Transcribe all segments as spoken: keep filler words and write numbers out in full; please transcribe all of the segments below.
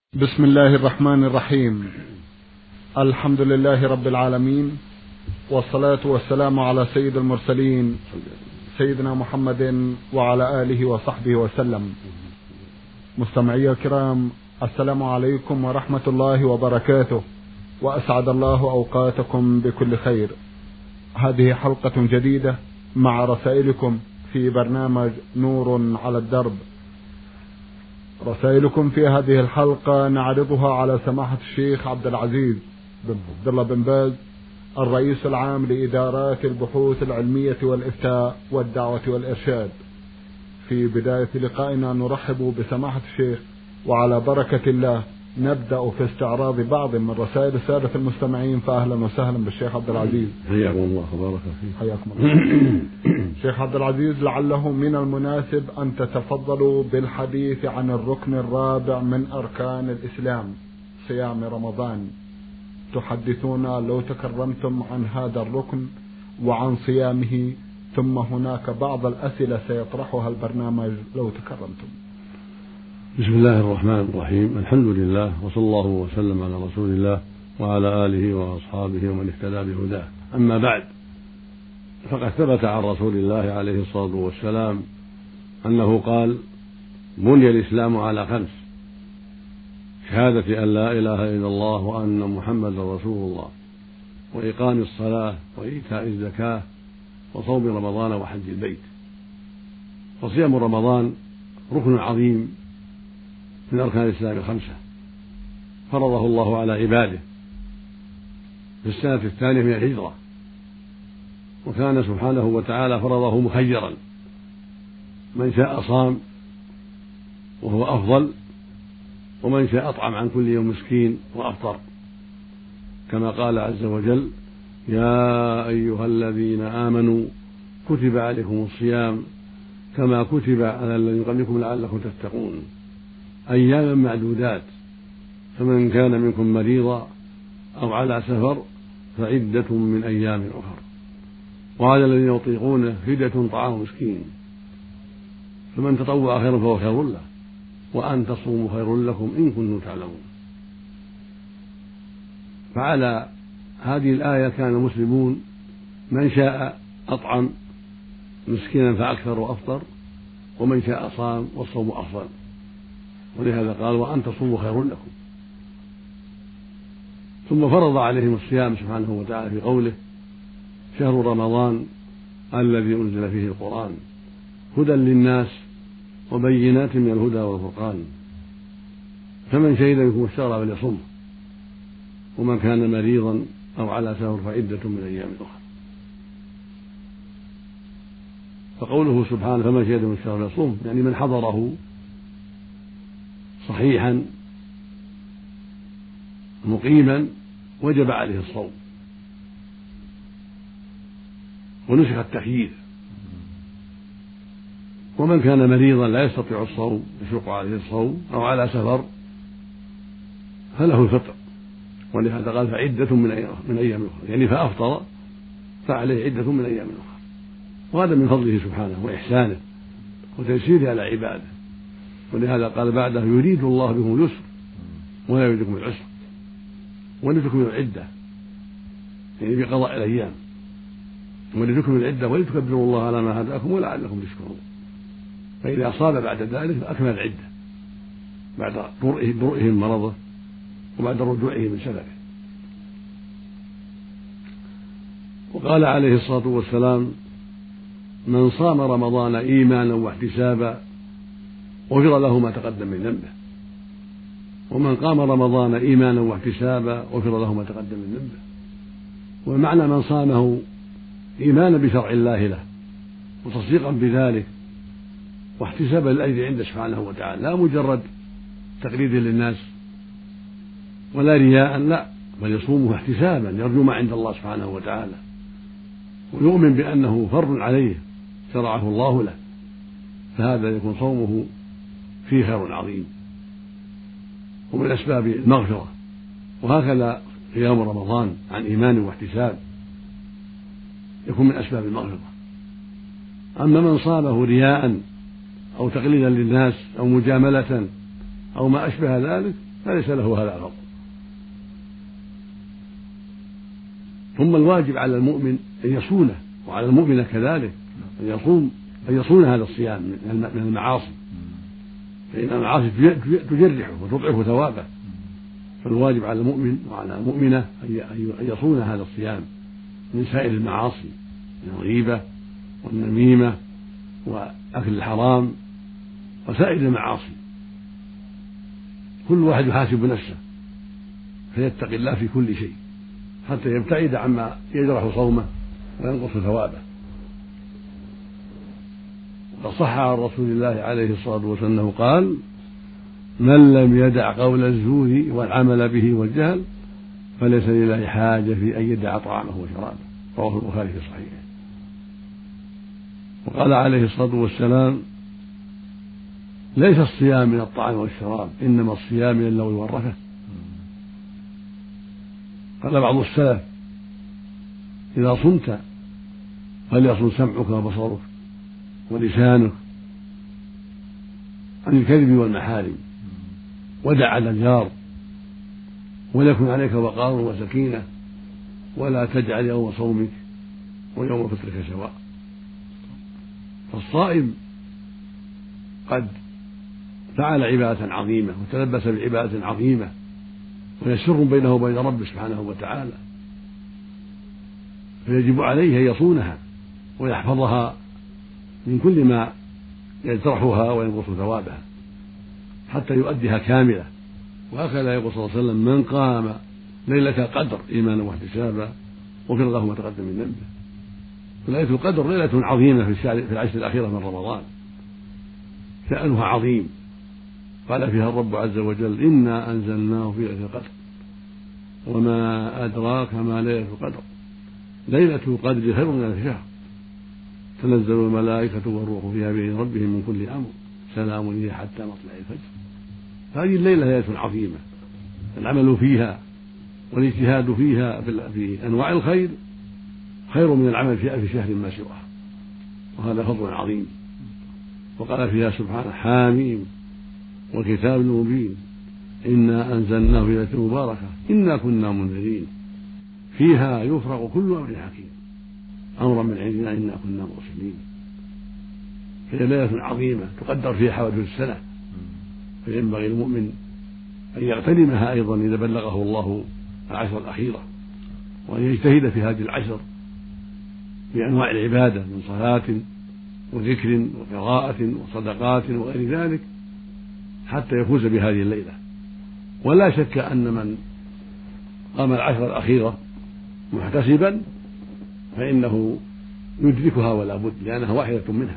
بسم الله الرحمن الرحيم. الحمد لله رب العالمين، والصلاة والسلام على سيد المرسلين سيدنا محمد وعلى آله وصحبه وسلم. مستمعي الكرام، السلام عليكم ورحمة الله وبركاته، وأسعد الله أوقاتكم بكل خير. هذه حلقة جديدة مع رسائلكم في برنامج نور على الدرب. رسائلكم في هذه الحلقة نعرضها على سماحة الشيخ عبد العزيز بن عبد الله بن باز، الرئيس العام لإدارات البحوث العلمية والإفتاء والدعوة والإرشاد. في بداية لقائنا نرحب بسماحة الشيخ، وعلى بركة الله نبدأ في استعراض بعض من رسائل السادة المستمعين. فأهلا وسهلا بالشيخ عبد العزيز. حياكم الله وبارك فيك. حياكم الله. شيخ عبد العزيز، لعله من المناسب أن تتفضلوا بالحديث عن الركن الرابع من أركان الإسلام، صيام رمضان. تحدثونا لو تكرمتم عن هذا الركن وعن صيامه، ثم هناك بعض الأسئلة سيطرحها البرنامج لو تكرمتم. بسم الله الرحمن الرحيم. الحمد لله، وصلى الله وسلم على رسول الله وعلى آله وأصحابه ومن اهتدى بهداه. أما بعد، فقد ثبت عن رسول الله عليه الصلاة والسلام أنه قال: بني الإسلام على خمس: شهادة أن لا إله إلا الله وأن محمدا رسول الله، وإقام الصلاة، وإيتاء الزكاة، وصوم رمضان، وحج البيت. وصيام رمضان ركن عظيم من أركان الإسلام الخمسة، فرضه الله على عباده في السنة الثانية من الهجرة، وكان سبحانه وتعالى فرضه مخيرا: من شاء صام وهو أفضل، ومن شاء أطعم عن كل يوم مسكين وأفطر، كما قال عز وجل: يا أيها الذين آمنوا كتب عليكم الصيام كما كتب على الذين من قبلكم لعلكم تتقون، أياما معدودات، فمن كان منكم مريضا أو على سفر فعدة من أيام أخر، وعلى الذين يطيقونه فدية طعام مسكين، فمن تطوع خيرا فهو خير له، وأن تصوموا خير لكم إن كنتم تعلمون. فعلى هذه الآية كان المسلمون من شاء أطعم مسكينا فأكثر وأفطر، ومن شاء صام، والصوم أفضل، ولهذا قال: وأن تصوموا خير لكم. ثم فرض عليهم الصيام سبحانه وتعالى في قوله: شهر رمضان الذي أنزل فيه القرآن هدى للناس وبينات من الهدى والفرقان، فمن شهد منكم الشهر فليصمه، ومن كان مريضا أو على سفر فعدة من أيام أخرى. فقوله سبحانه: فمن شهد منكم الشهر فليصمه، يعني من حضره صحيحا مقيما وجب عليه الصوم، ونسخ التخيير. ومن كان مريضا لا يستطيع الصوم، يشق عليه الصوم، أو على سفر، فله الفطر، ولهذا قال: فعدة من أيام أخرى، يعني فأفطر فعليه عدة من أيام أخرى. وهذا من فضله سبحانه وإحسانه وتيسيره على عباده، ولهذا قال بعده: يريد الله بكم اليسر ولا يريد بكم العسر ولتكملوا العدة، يعني بقضاء الأيام، ولتكملوا العدة ولتكبروا الله على ما هداكم ولعلكم تشكرون. فإذا أصاب بعد ذلك فأكمل العدة بعد برؤه من مرضه وبعد رجوعه من سفره. وقال عليه الصلاة والسلام: من صام رمضان إيمانا واحتسابا غفر له ما تقدم من ذنبه، ومن قام رمضان إيمانا واحتسابا غفر له ما تقدم من ذنبه. والمعنى: من صامه إيمانا بشرع الله له وتصديقا بذلك واحتسابا للأجر عنده سبحانه وتعالى، لا مجرد تقليد للناس ولا رياء، لا، بل يصومه احتسابا يرجو ما عند الله سبحانه وتعالى، ويؤمن بأنه فرض عليه شرعه الله له، فهذا يكون صومه فيه خير عظيم ومن أسباب المغفرة. وهكذا قيام رمضان عن إيمان واحتساب يكون من أسباب المغفرة. أما من صامه رياء أو تقليدا للناس أو مجاملة أو ما أشبه ذلك فليس له هذا الفضل. ثم الواجب على المؤمن أن يصونه، وعلى المؤمنة كذلك أن يصوم أن يصون هذا الصيام من المعاصي، فإن المعاصي تجرحه وتضعف ثوابه. فالواجب على المؤمن وعلى المؤمنة أن يصون هذا الصيام من سائر المعاصي، من الغيبة والنميمة وأكل الحرام وسائر المعاصي. كل واحد يحاسب نفسه فيتقي الله في كل شيء حتى يبتعد عما يجرح صومه وينقص ثوابه. وقد صح عن رسول الله عليه الصلاة والسلام أنه قال: من لم يدع قول الزور والعمل به والجهل فليس لله حاجة في أن يدع طعامه وشرابه. رواه البخاري في صحيحه. وقال عليه الصلاة والسلام: ليس الصيام من الطعام والشراب، إنما الصيام من اللغو والرفث. قال بعض السلف: إذا صمت فليصم سمعك وبصرك ولسانك عن الكذب والمحارم، ودع على الجار، وليكن عليك وقار وسكينة، ولا تجعل يوم صومك ويوم فطرك سواء. فالصائم قد فعل عبادة عظيمة وتلبس بعبادة عظيمة، وهي سر بينه وبين ربه سبحانه وتعالى، فيجب عليه أن يصونها ويحفظها من كل ما يجرحها وينقص ثوابها حتى يؤديها كاملة. وهكذا يقول صلى الله عليه وسلم: من قام ليلة القدر إيمانا واحتسابا غفر له ما تقدم من ذنبه. فليلة القدر ليلة عظيمة في في العشر الأخيرة من رمضان، شأنها عظيم. قال فيها الرب عز وجل: إنا أنزلناه في ليلة القدر وما أدراك ما ليلة القدر ليلة القدر خير من ألف شهر تنزل الملائكة والروح فيها بإذن ربهم من كل أمر سلام هي حتى مطلع الفجر. هذه الليلة ليلة عظيمة، العمل فيها والاجتهاد فيها في أنواع الخير خير من العمل في ألف شهر ما سواها، وهذا فضل عظيم. وقال فيها سبحانه: حاميم والكتاب المبين إنا أنزلناه في ليلة مباركة إنا كنا منذرين فيها يفرق كل أمر حكيم أمرا من عندنا إنا كنا مرسلين. هي ليلة عظيمة تقدر فيها حوادث السنة، فينبغي المؤمن أن يغتنمها أيضا إذا بلغه الله العشر الأخيرة، وأن يجتهد في هذه العشر بأنواع العبادة من صلاة وذكر وقراءة وصدقات وغير ذلك حتى يفوز بهذه الليلة. ولا شك أن من قام العشر الأخيرة محتسبا فإنه يدركها ولا بد، لأنها واحدة منها.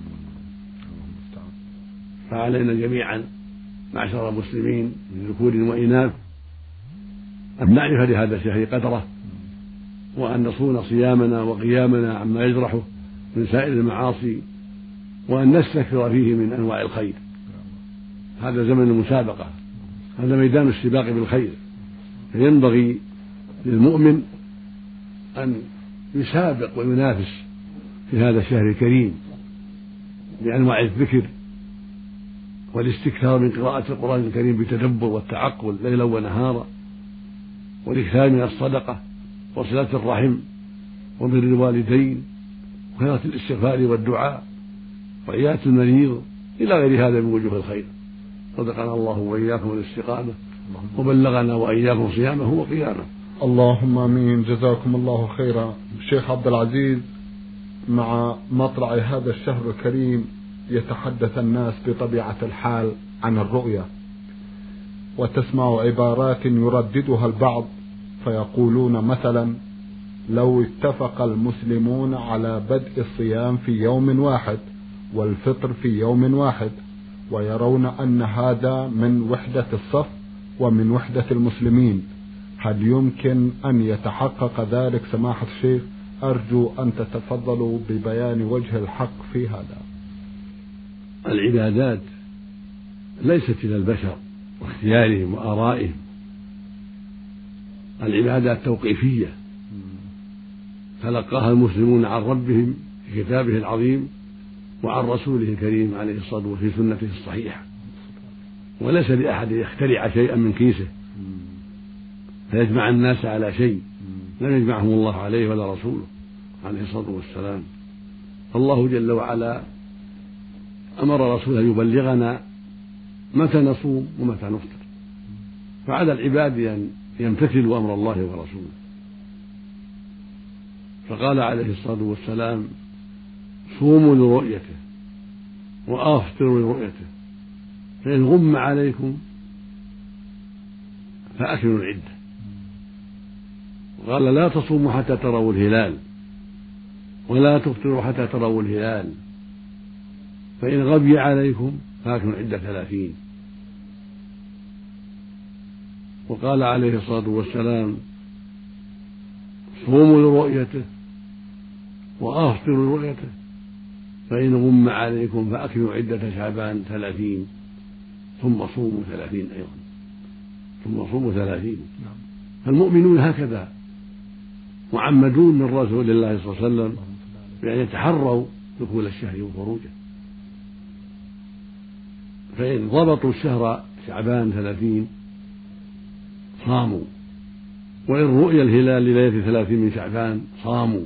فعلينا جميعا معشر المسلمين من ذكور وإناث أن نعرف لهذا الشهر قدره، وأن نصون صيامنا وقيامنا عما يجرحه من سائر المعاصي، وأن نستكثر فيه من أنواع الخير. هذا زمن المسابقة، هذا ميدان السباق بالخير، فينبغي للمؤمن أن يسابق وينافس في هذا الشهر الكريم بأنواع الذكر والاستكثار من قراءة القرآن الكريم بتدبر والتعقل ليلا ونهارا، والاكثار من الصدقة وصلة الرحم وبر الوالدين وكثرة الاستغفار والدعاء وعيادة المريض إلى غير هذا من وجوه الخير. صدقنا الله وإياكم الاستقامة وبلغنا وإياكم صيامه وقيامه. اللهم امين. جزاكم الله خيرا. الشيخ عبد العزيز، مع مطلع هذا الشهر الكريم يتحدث الناس بطبيعة الحال عن الرؤيا، وتسمع عبارات يرددها البعض فيقولون مثلا: لو اتفق المسلمون على بدء الصيام في يوم واحد والفطر في يوم واحد، ويرون أن هذا من وحدة الصف ومن وحدة المسلمين، هل يمكن أن يتحقق ذلك سماحة الشيخ؟ أرجو أن تتفضلوا ببيان وجه الحق في هذا. العبادات ليست إلى البشر واختيارهم وآرائهم، العبادات توقيفية تلقاها المسلمون عن ربهم في كتابه العظيم وعن رسوله الكريم عليه الصلاة والسلام في سنته الصحيحة. وليس لأحد يخترع شيئا من كيسه فيجمع الناس على شيء لم يجمعهم الله عليه ولا رسوله عليه الصلاة والسلام. فالله جل وعلا أمر رسوله يبلغنا متى نصوم ومتى نفطر، فعلى العباد أن يمتثلوا أمر الله ورسوله. فقال عليه الصلاة والسلام: صوموا لرؤيته وأفطروا لرؤيته، فإن غم عليكم فأكملوا العدة. وقال: لا تصوموا حتى تروا الهلال ولا تفطروا حتى تروا الهلال، فإن غبي عليكم فأكملوا العدة ثلاثين. وقال عليه الصلاة والسلام: صوموا لرؤيته وأفطروا لرؤيته، فإن غم عليكم فأكملوا عدة شعبان ثلاثين، ثم صوموا ثلاثين أيضا، ثم صوموا ثلاثين. فالمؤمنون هكذا معمدون من رسول الله صلى الله عليه وسلم بأن يتحروا دخول الشهر وخروجه، فإن ضبطوا الشهر شعبان ثلاثين صاموا، وإن رؤي الهلال لليلة ثلاثين من شعبان صاموا،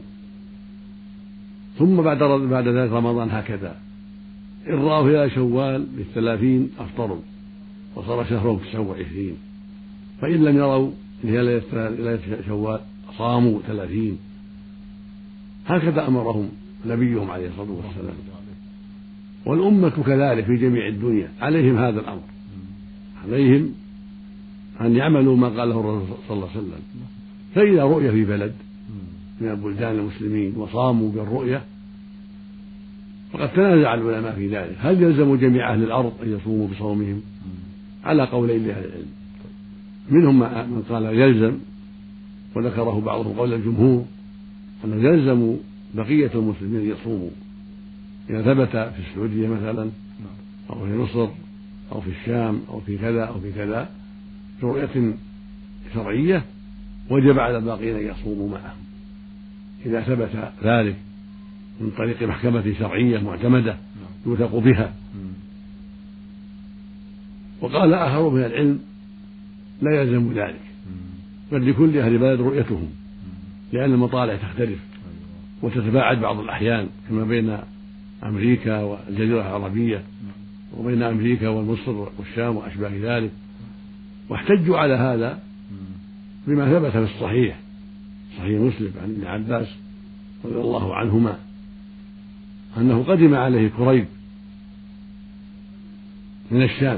ثم بعد بعد ذلك رمضان هكذا، إن رأوا هلال شوال بالثلاثين أفطروا وصار شهرهم تسعة وعشرين، فإن لم يروا ليلة شوال صاموا ثلاثين. هكذا أمرهم نبيهم عليه الصلاة والسلام، والأمة كذلك في جميع الدنيا عليهم هذا الأمر، عليهم أن يعملوا ما قاله الرسول صلى الله عليه وسلم. فإذا رؤية في بلد من بلدان المسلمين وصاموا بالرؤية فقد تنازع العلماء في ذلك، هل يلزم جميع أهل الأرض أن يصوموا بصومهم؟ على قولين لأهل العلم، منهم من قال يلزم، وذكره بعضهم قول الجمهور أنه يلزم بقية المسلمين يصوموا إذا ثبت في السعودية مثلا أو في مصر أو في الشام أو في كذا أو في كذا في رؤية شرعية، وجب على الباقين أن يصوموا معهم إذا ثبت ذلك من طريق محكمة شرعية معتمدة يوثق بها. وقال آخر من العلم لا يلزم ذلك، بل لكل أهل بلد رؤيتهم، لأن المطالع تختلف وتتباعد بعض الأحيان، كما بين أمريكا والجزيرة العربية وبين أمريكا ومصر والشام وأشباه ذلك. واحتجوا على هذا بما ثبت في الصحيح صحيح مسلم عن ابن عباس رضي الله عنهما أنه قدم عليه كريب من الشام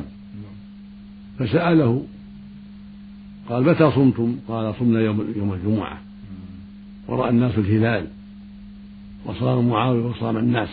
فسأله قال: متى صمتم؟ قال: صمنا يوم, يوم الجمعة، ورأى الناس الهلال وصام معاوية وصام الناس.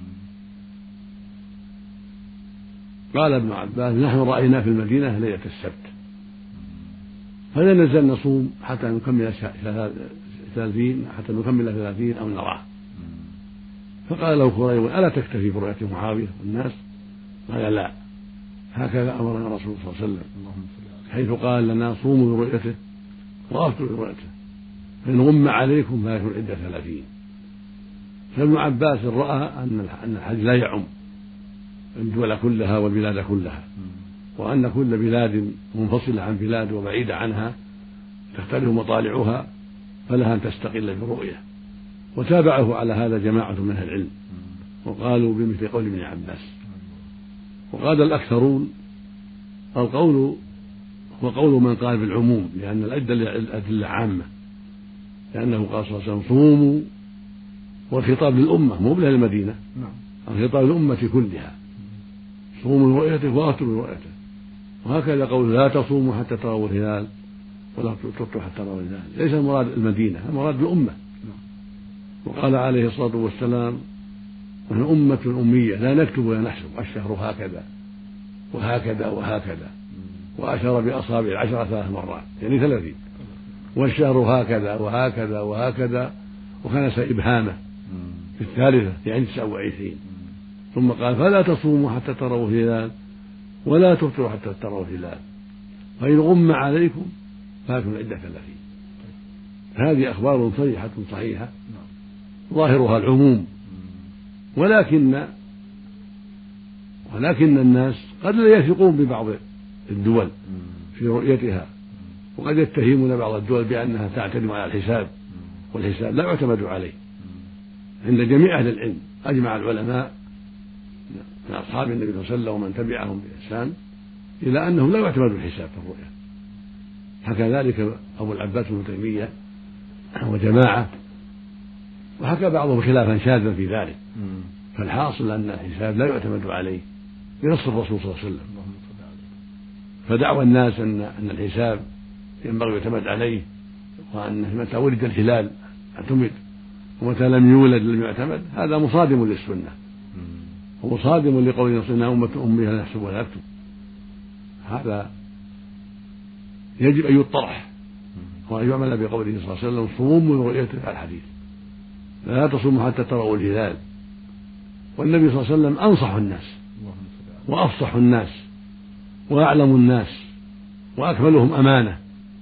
قال ابن عباس: نحن رأينا في المدينة ليلة السبت، فلا نزل نصوم حتى نكمل ثلاثين حتى نكمل ثلاثين أو نراه. فقال له كريب: ألا تكتفي برؤية معاوية والناس؟ قال: لا، هكذا أمرنا الرسول صلى الله عليه وسلم، حيث قال لنا: صوموا برؤيته وأفطروا برؤيته، فإن غم عليكم فأكملوا العدة ثلاثين. فابن عباس رأى أن الحج لا يعم الدول كلها والبلاد كلها، وأن كل بلاد منفصلة عن بلاد وبعيدة عنها تختلف مطالعها فلها أن تستقل برؤية. وتابعه على هذا جماعة من أهل العلم وقالوا بمثل قول ابن عباس. وقال الأكثرون القول هو قول من قال بالعموم، لأن الأدلة عامة، لأنه قال صلى الله عليه وسلم: صوموا، والخطاب للأمة مو لأهل المدينة، الخطاب للأمة كلها، صوموا لرؤيته وأفطروا لرؤيته. وهكذا قول: لا تصوموا حتى تروا الهلال ولا تفطروا حتى تروا الهلال، ليس المراد المدينة، المراد الأمة. وقال عليه الصلاة والسلام: نحن أمة أمية لا نكتب ولا نحسب، الشهر هكذا وهكذا وهكذا، وأشار بأصابع العشرة ثلاث مرات يعني ثلاثين، والشهر هكذا وهكذا وهكذا، وكنس إبهامه في الثالثة يعني تسعة وعشرين. ثم قال: فلا تصوموا حتى تروا الهلال ولا تفطروا حتى تروا الهلال، فإن غم عليكم فأكملوا العدة ثلاثين. هذه أخبار صريحة صحيحة ظاهرها العموم، ولكن ولكن الناس قد لا يثقون ببعض الدول في رؤيتها، وقد يتهمون بعض الدول بأنها تعتمد على الحساب، والحساب لا يعتمد عليه عند جميع أهل العلم. أجمع العلماء من أصحاب النبي صلى الله عليه وسلم ومن تبعهم بإحسان إلى أنه لا يعتمد الحساب في الرؤيا. حكى ذلك أبو العباس ابن تيمية وجماعة، وحكى بعضهم خلافا شاذا في ذلك. فالحاصل أن الحساب لا يعتمد عليه بنص الرسول صلى الله عليه وسلم. فدعوى الناس أن أن الحساب ينبغي يعتمد عليه، وأن متى ولد الهلال اعتمد ومتى لم يولد لم يعتمد، هذا مصادم للسنة ومصادم لقول إن أمة أمها لا يحسب ولا يكتب. هذا يجب أن يطرح وأن يعمل بقوله صلى الله عليه وسلم: صوموا من رؤيته الحديث، لا تصوموا حتى تروا الهلال. والنبي صلى الله عليه وسلم أنصح الناس وأفصح الناس وأعلم الناس وأكملهم أمانة،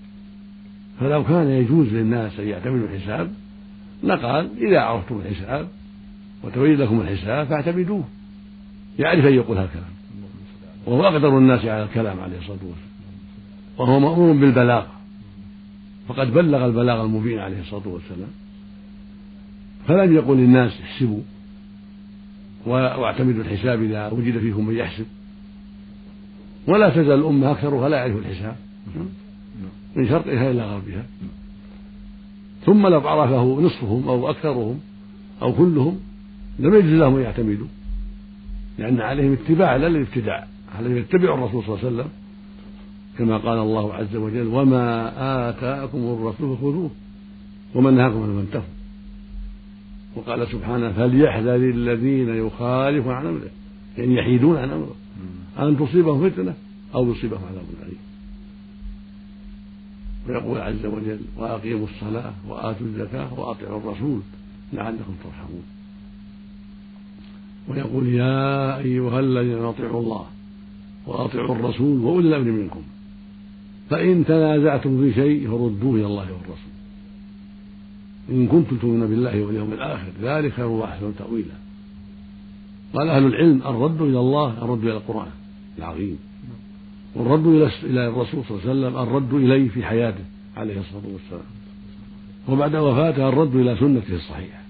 فلو كان يجوز للناس أن يعتمدوا الحساب لقال: إذا عرفتم الحساب وتبين لكم الحساب فاعتمدوه. يعرف أن يقول هالكلام، وهو أقدر الناس على الكلام عليه الصلاة والسلام، وهو مأمور بالبلاغ، فقد بلغ البلاغ المبين عليه الصلاة والسلام. فلم يقل للناس احسبوا واعتمدوا الحساب إذا وجد فيكم من يحسب، ولا تزال الأمة أكثرها لا يعرف الحساب من شرقها إلى غربها. ثم لو عرفه نصفهم أو أكثرهم أو كلهم لم يجوز لهم أن يعتمدوا، لأن عليهم اتباع لا الابتداع، عليهم يتبعوا الرسول صلى الله عليه وسلم، كما قال الله عز وجل: وما آتاكم الرسول فخذوه وما نهاكم عنه فانتهوا. وقال سبحانه: فليحذر الذين يخالفون عن أمره، يعني يحيدون عن أمره، أن تصيبهم فتنة أو يصيبهم عذاب أليم. ويقول عز وجل: وأقيموا الصلاة وآتوا الزكاة وأطيعوا الرسول لعلكم ترحمون. ويقول: يا أيها الذين أطيعوا الله وأطيعوا الرسول وأولي الأمر منكم، فإن تنازعتم في شيء فردوه إلى الله والرسول إن كنتم تؤمنون بالله واليوم الآخر، ذلك خير وأحسن تأويلا. قال أهل العلم: الرد إلى الله الرد إلى القرآن العظيم، والرد إلى الرسول صلى الله عليه وسلم الرد إليه في حياته عليه الصلاة والسلام، وبعد وفاته الرد إلى سنته الصحيحة.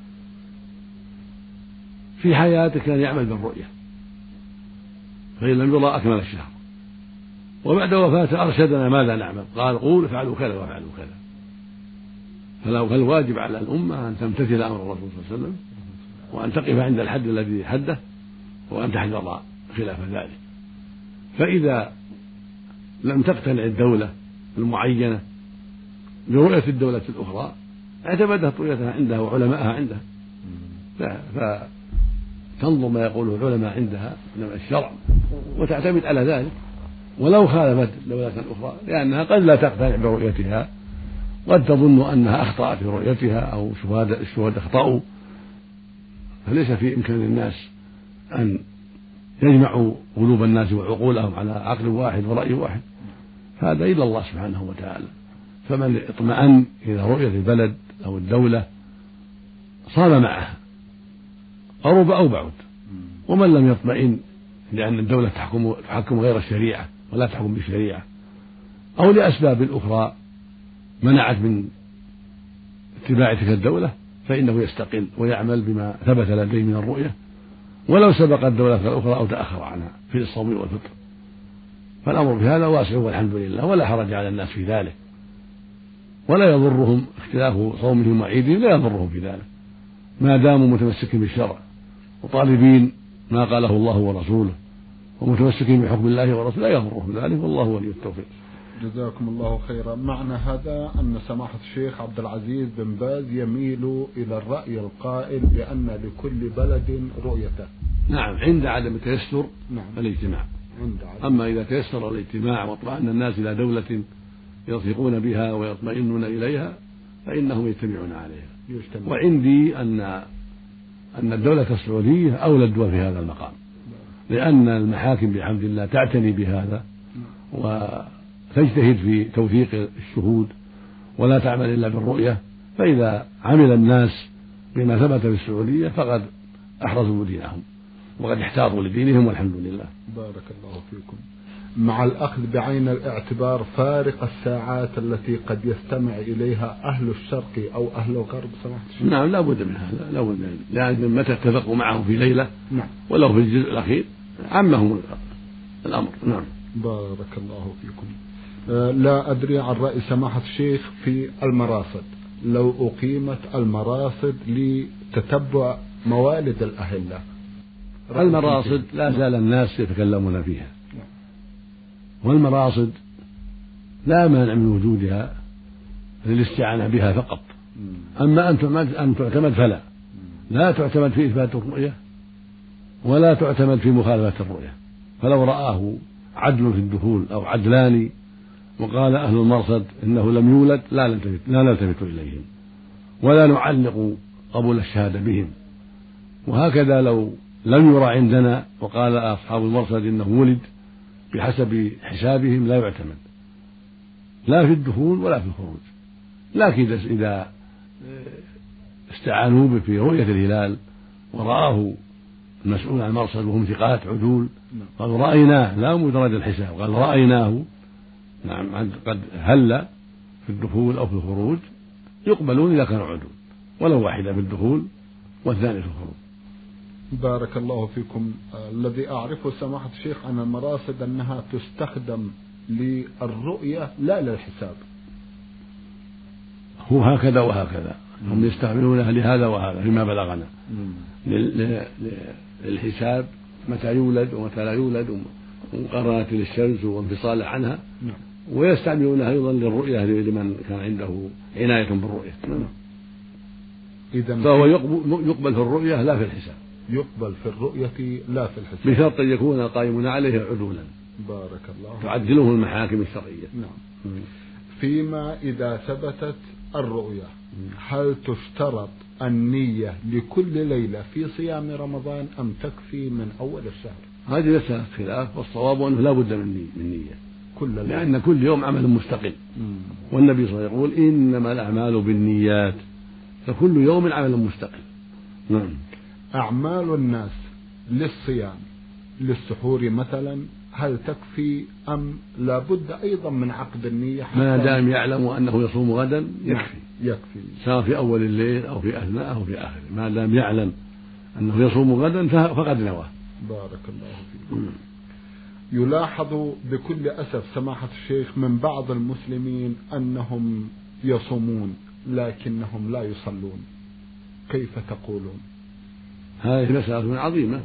في حياته كان يعمل بالرؤية، فإن لم يرى أكمل الشهر، وبعد وفاته أرشدنا ماذا نعمل، قال: قول افعلوا كذا وافعلوا كذا. فالواجب على الأمة أن تمتثل أمر الرسول صلى الله عليه وسلم، وأن تقف عند الحد الذي حده، وأن تحذر خلاف ذلك. فإذا لم تقتنع الدولة المعينة برؤية الدولة الأخرى اعتمدت رؤيتها عندها وعلماءها عندها، فتنظر ما يقوله العلماء عندها من الشرع وتعتمد على ذلك، ولو خالفت دولة أخرى، لأنها قد لا تقتنع برؤيتها، قد تظن أنها أخطأت في رؤيتها أو الشهود أخطأوا. فليس في إمكان الناس أن يجمعوا قلوب الناس وعقولهم على عقل واحد ورأي واحد، هذا إلا الله سبحانه وتعالى. فمن اطمأن إلى رؤية البلد أو الدولة صار معها قرب أو بعد، ومن لم يطمئن لأن الدولة تحكم, تحكم غير الشريعة ولا تحكم بالشريعة، أو لأسباب أخرى منعت من اتباع تلك الدولة، فإنه يستقل ويعمل بما ثبت لديه من الرؤية، ولو سبق الدولة الأخرى أو تأخر عنها في الصوم والفطر. فالأمر بهذا واسع والحمد لله، ولا حرج على الناس في ذلك، ولا يضرهم اختلاف صومهم وعيدهم، لا يضرهم في ذلك ما داموا متمسكين بالشرع وطالبين ما قاله الله ورسوله ومتمسكين بحكم الله ورسوله، لا يضرهم ذلك، والله ولي التوفيق. جزاكم الله خيرا. معنى هذا أن سماحة الشيخ عبد العزيز بن باز يميل إلى الرأي القائل بأن لكل بلد رؤيته. نعم، عند عدم التيسر نعم. الاجتماع. عند عدم. أما إذا تيسر الاجتماع واطمأن الناس إلى دولة يثقون بها ويطمئنون إليها فإنهم يجتمعون عليها. يجتمع. وعندي أن أن الدولة السعودية أولى الدول في هذا المقام، لأن المحاكم بحمد الله تعتني بهذا وتجتهد في توثيق الشهود ولا تعمل إلا بالرؤية، فإذا عمل الناس بما ثبت في السعودية فقد أحرزوا دينهم وقد احتاطوا لدينهم، والحمد لله. بارك الله فيكم. مع الأخذ بعين الاعتبار فارق الساعات التي قد يستمع إليها أهل الشرق أو أهل الغرب سماحة الشيخ؟ نعم لا بد من هذا، لا بد من لأن متى اتفقوا معهم في ليلة نعم ولو في الجزء الأخير عمهم الأمر. نعم بارك الله فيكم. أه لا أدري عن رأي سماحة الشيخ في المراصد، لو أقيمت المراصد لتتبع موالد الأهلة. المراصد لا زال الناس يتكلمون فيها، والمراصد لا مانع من وجودها للاستعانة بها فقط، أما أن تعتمد فلا، لا تعتمد في إثبات الرؤية ولا تعتمد في مخالفة الرؤية. فلو رآه عدل في الدخول أو عدلان وقال أهل المرصد إنه لم يولد لا نلتفت, لا نلتفت إليهم ولا نعلق قبول الشهادة بهم. وهكذا لو لم يرى عندنا وقال أصحاب المرصد إنه ولد بحسب حسابهم لا يعتمد لا في الدخول ولا في الخروج. لكن إذا استعانوا به في رؤية الهلال ورآه المسؤول عن المرصد وهم ثقات عدول قالوا رأيناه لا مجرد الحساب، قال رأيناه نعم قد هل في الدخول أو في الخروج يقبلون إذا كانوا عدول، ولو واحدة في الدخول والثاني في الخروج. بارك الله فيكم. الذي أعرفه سماحة الشيخ عن المراصد أنها تستخدم للرؤية لا للحساب. هو هكذا وهكذا، هم يستعملونها لهذا وهذا فيما بلغنا، للحساب متى يولد ومتى لا يولد ومقارنة للشمس وانفصاله عنها، ويستعملونها أيضا للرؤية لمن كان عنده عناية بالرؤية. إذن فهو يقبل في الرؤية لا في الحساب، يقبل في الرؤية لا في الحساب بشرط أن يكون القائمون عليه عدولا بارك الله تعدله المحاكم الشرعية. نعم. فيما إذا ثبتت الرؤية هل تشترط النية لكل ليلة في صيام رمضان أم تكفي من أول الشهر؟ هذه مسألة خلاف، والصواب أنه لا بد من نية كل ليلة، لأن كل يوم عمل مستقل. مم. والنبي صلى الله عليه وسلم يقول إنما الأعمال بالنيات، فكل يوم عمل مستقل. نعم. أعمال الناس للصيام للسحور مثلا هل تكفي أم لا بد أيضا من عقد النية؟ ما دام يعلم أنه يصوم غدا يكفي، يكفي سواء في أول الليل أو في أثناءه أو في آخره، ما دام يعلم أنه يصوم غدا فقد نوى. بارك الله فيكم. يلاحظ بكل أسف سماحة الشيخ من بعض المسلمين أنهم يصومون لكنهم لا يصلون، كيف تقولون؟ هذه مسألة عظيمة،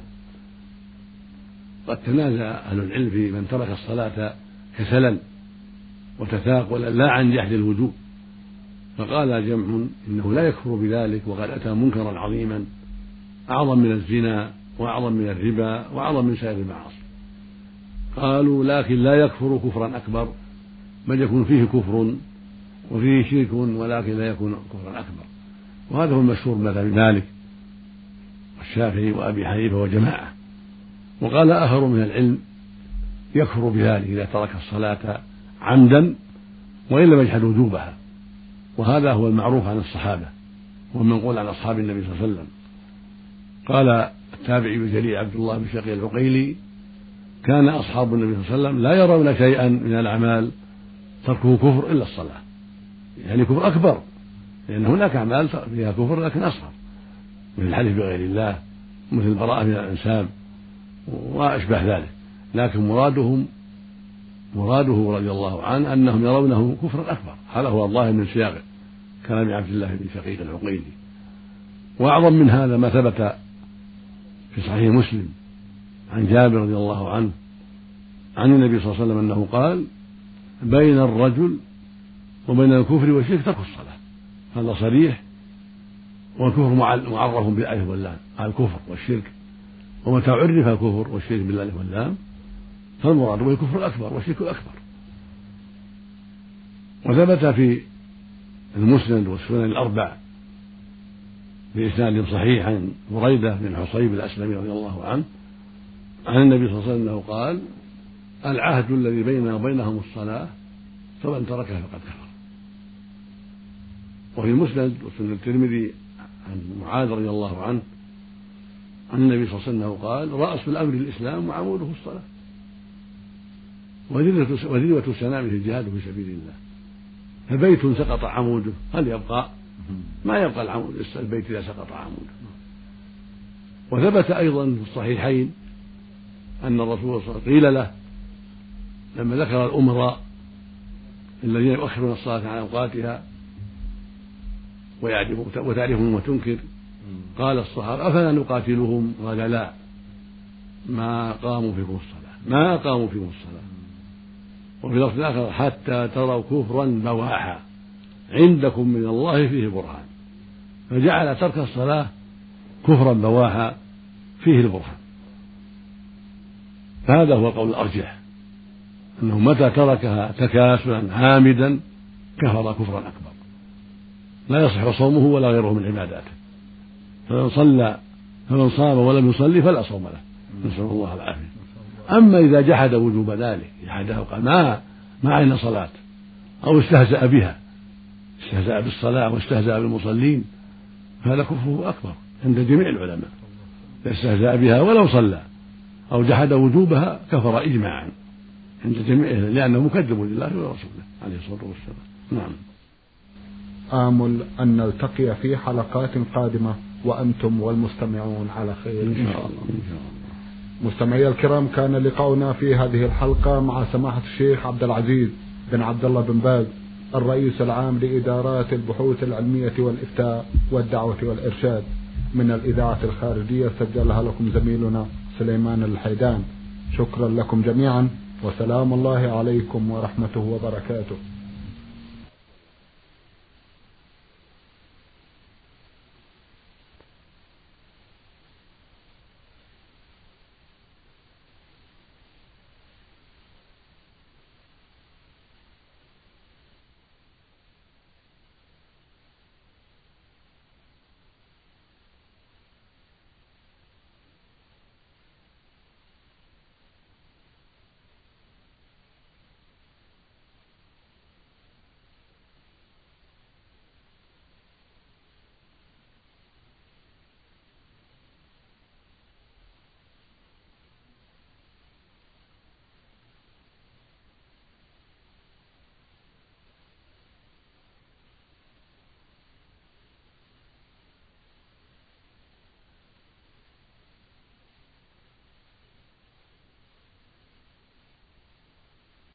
قد تنازع أهل العلم في من ترك الصلاة كسلا وتثاقلا لا عن جحد الوجوب، فقال جمع إنه لا يكفر بذلك وقد أتى منكرا عظيما أعظم من الزنا وأعظم من الربا وأعظم من سائر المعاصي. قالوا لكن لا يكفر كفرا أكبر، بل يكون فيه كفر وفيه شرك ولكن لا يكون كفرا أكبر. وهذا هو المشهور مذهب مالك والشافعي وأبي حنيفة وجماعة. وقال آخر من العلم يكفر بذلك إذا ترك الصلاة عمدا وإن لم يجحد وجوبها، وهذا هو المعروف عن الصحابة ومنقول عن أصحاب النبي صلى الله عليه وسلم. قال التابعي الجليل عبد الله بن شقيق العقيلي كان أصحاب النبي صلى الله عليه وسلم لا يرون شيئا من الأعمال تركه كفر إلا الصلاة، يعني كفر أكبر، لأن هناك أعمال فيها كفر لكن أصغر مثل الحلف بغير الله مثل البراءة من الأنساب وأشبه ذلك، لكن مرادهم مراده رضي الله عنه أنهم يرونه كفرا أكبر. هذا هو الله من سياق كلام عبد الله بن شقيق العقيلي. وأعظم من هذا ما ثبت في صحيح مسلم عن جابر رضي الله عنه عن النبي صلى الله عليه وسلم أنه قال بين الرجل وبين الكفر والشرك ترك الصلاة. هذا صريح، والكفر معرف بالألف واللام، الكفر والشرك، ومتى عرف الكفر والشرك بالألف واللام فالمراد به الكفر الأكبر والشرك الأكبر. وثبت في المسند والسنن الأربع بإسناد صحيح عن بريدة بن حصيب الأسلمي رضي الله عنه عن النبي صلى الله عليه وسلم أنه قال العهد الذي بيننا وبينهم الصلاة فمن تركها فقد كفر. وفي المسند وسنن الترمذي عن معاذ رضي الله عنه عن النبي صلى الله عليه وسلم قال رأس الأمر الإسلام وعموده الصلاة. وذروة سنامه الجهاد في سبيل الله. فبيت سقط عموده هل يبقى؟ ما يبقى العمود البيت إذا سقط عموده. وثبت أيضا في الصحيحين أن الرسول صلى الله عليه وسلم قيل له لما ذكر الأمراء الذين يؤخرون الصلاة عن أوقاتها وتعرفهم وتنكر، قال الصحابة أفلا نقاتلهم؟ قال لا، ما قاموا فيكم الصلاة، ما قاموا فيكم الصلاة. وفي لفظ آخر حتى تروا كفرا بواحا عندكم من الله فيه برهان، فجعل ترك الصلاة كفرا بواحا فيه البرهان. فهذا هو القول الأرجح، أنه متى تركها تكاسلا عامدا كفر كفرا أكبر لا يصح صومه ولا غيره من عباداته. فمن صلى فمن صام ولم يصلي فلا صوم له، نسأل الله العافية. أما إذا جحد وجوب ذلك، جحده وقال ما ما علينا صلاة، أو استهزأ بها، استهزأ بالصلاة واستهزأ بالمصلين، فهذا كفره أكبر عند جميع العلماء. استهزأ بها ولو صلى أو جحد وجوبها كفر إجماعا عند جميع، لأنه مكذب لله ورسوله عليه الصلاة والسلام. نعم. آمل أن نلتقي في حلقات قادمة وأنتم والمستمعون على خير إن شاء الله. إن شاء الله. مستمعي الكرام، كان لقاؤنا في هذه الحلقة مع سماحة الشيخ عبد العزيز بن عبد الله بن باز، الرئيس العام لإدارات البحوث العلمية والإفتاء والدعوة والإرشاد، من الإذاعة الخارجية، سجلها لكم زميلنا سليمان الحيدان. شكرا لكم جميعا، وسلام الله عليكم ورحمته وبركاته.